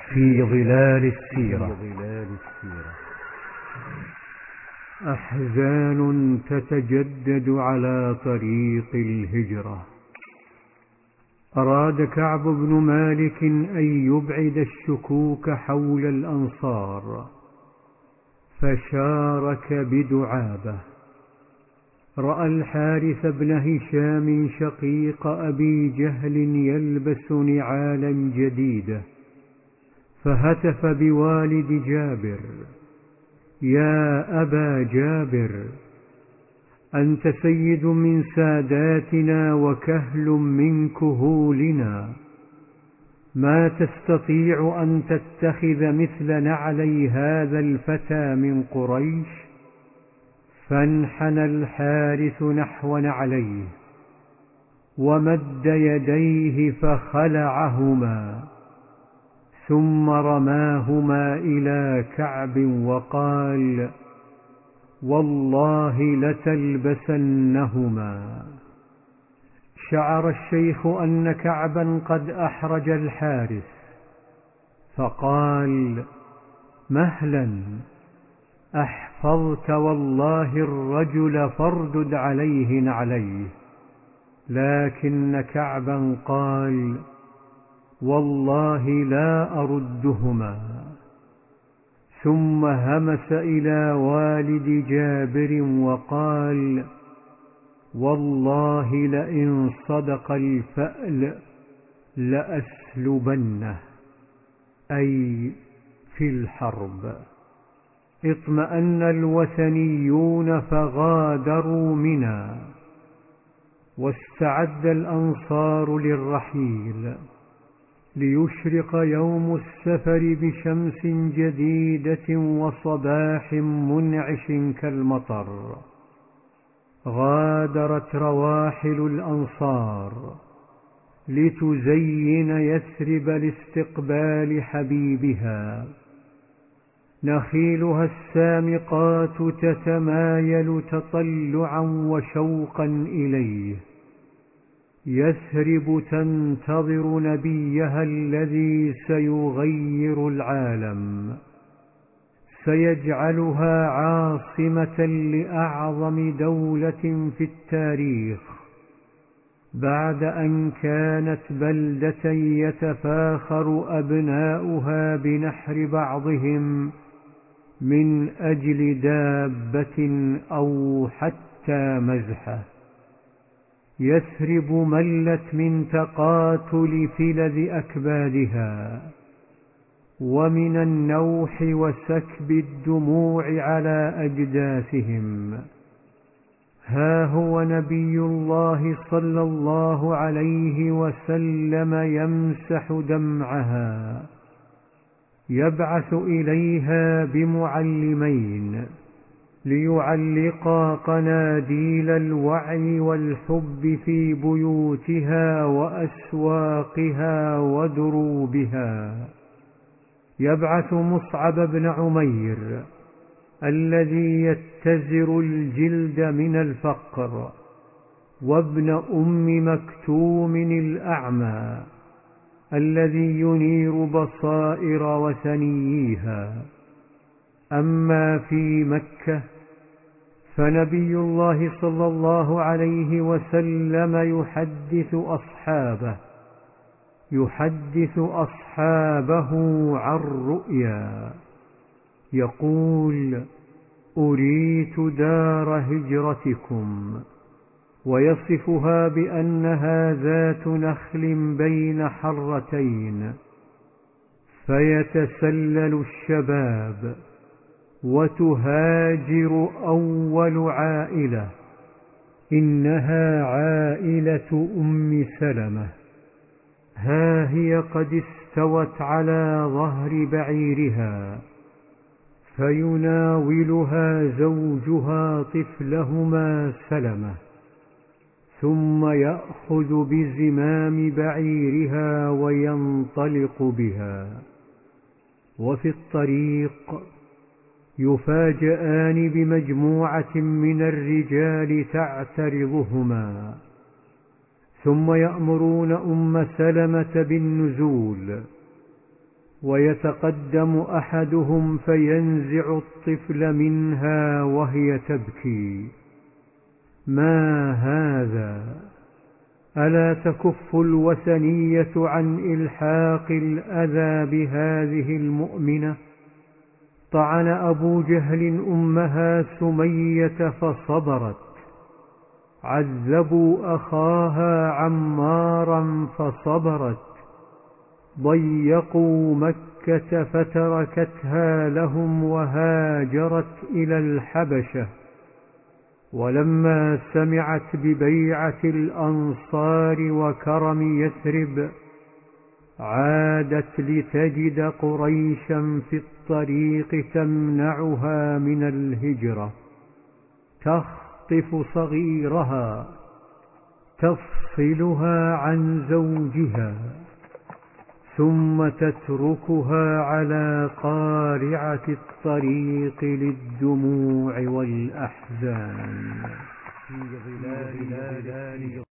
في ظلال السيرة. أحزان تتجدد على طريق الهجرة. أراد كعب بن مالك أن يبعد الشكوك حول الأنصار، فشارك بدعابة. رأى الحارث بن هشام شقيق أبي جهل يلبس نعالا جديدة، فهتف بوالد جابر: يا أبا جابر، أنت سيد من ساداتنا وكهل من كهولنا، ما تستطيع أن تتخذ مثل نعلي هذا الفتى من قريش؟ فانحنى الحارث نحو نعليه ومد يديه فخلعهما، ثم رماهما إلى كعب وقال: والله لتلبسنهما. شعر الشيخ أن كعبا قد أحرج الحارث، فقال: مهلا، أحفظت والله الرجل فاردد عليه نعليه. لكن كعبا قال: والله لا أردهما. ثم همس إلى والد جابر وقال: والله لئن صدق الفأل لأسلبنه، أي في الحرب. اطمأن الوثنيون فغادروا منى، واستعد الأنصار للرحيل، ليشرق يوم السفر بشمس جديدة وصباح منعش كالمطر. غادرت رواحل الأنصار لتزين يثرب لاستقبال حبيبها. نخيلها السامقات تتمايل تطلعا وشوقا إليه. يثرب تنتظر نبيها الذي سيغير العالم، سيجعلها عاصمة لأعظم دولة في التاريخ، بعد أن كانت بلدة يتفاخر أبناؤها بنحر بعضهم من أجل دابة أو حتى مزحة. يثرب ملت من تقاتل فلذ أكبادها، ومن النوح وسكب الدموع على أجداثهم. ها هو نبي الله صلى الله عليه وسلم يمسح دمعها، يبعث إليها بمعلمين ليعلقا قناديل الوعي والحب في بيوتها وأسواقها ودروبها. يبعث مصعب بن عمير الذي يتزر الجلد من الفقر، وابن أم مكتوم الأعمى الذي ينير بصائر وثنييها. أما في مكة فنبي الله صلى الله عليه وسلم يحدث أصحابه عن رؤيا، يقول: أريت دار هجرتكم، ويصفها بأنها ذات نخل بين حرتين. فيتسلل الشباب وتهاجر أول عائلة، إنها عائلة أم سلمة. ها هي قد استوت على ظهر بعيرها، فيناولها زوجها طفلهما سلمة، ثم يأخذ بزمام بعيرها وينطلق بها. وفي الطريق يفاجآن بمجموعة من الرجال تعترضهما، ثم يأمرون أم سلمة بالنزول، ويتقدم أحدهم فينزع الطفل منها وهي تبكي. ما هذا؟ ألا تكف الوثنية عن إلحاق الأذى بهذه المؤمنة؟ طعن أبو جهل أمها سمية فصبرت، عذبوا أخاها عمارا فصبرت، ضيقوا مكة فتركتها لهم وهاجرت إلى الحبشة. ولما سمعت ببيعة الأنصار وكرم يثرب عادت لتجد قريشا في الطريق تمنعها من الهجرة، تخطف صغيرها تفصلها عن زوجها ثم تتركها على قارعة الطريق للدموع والأحزان في ظلال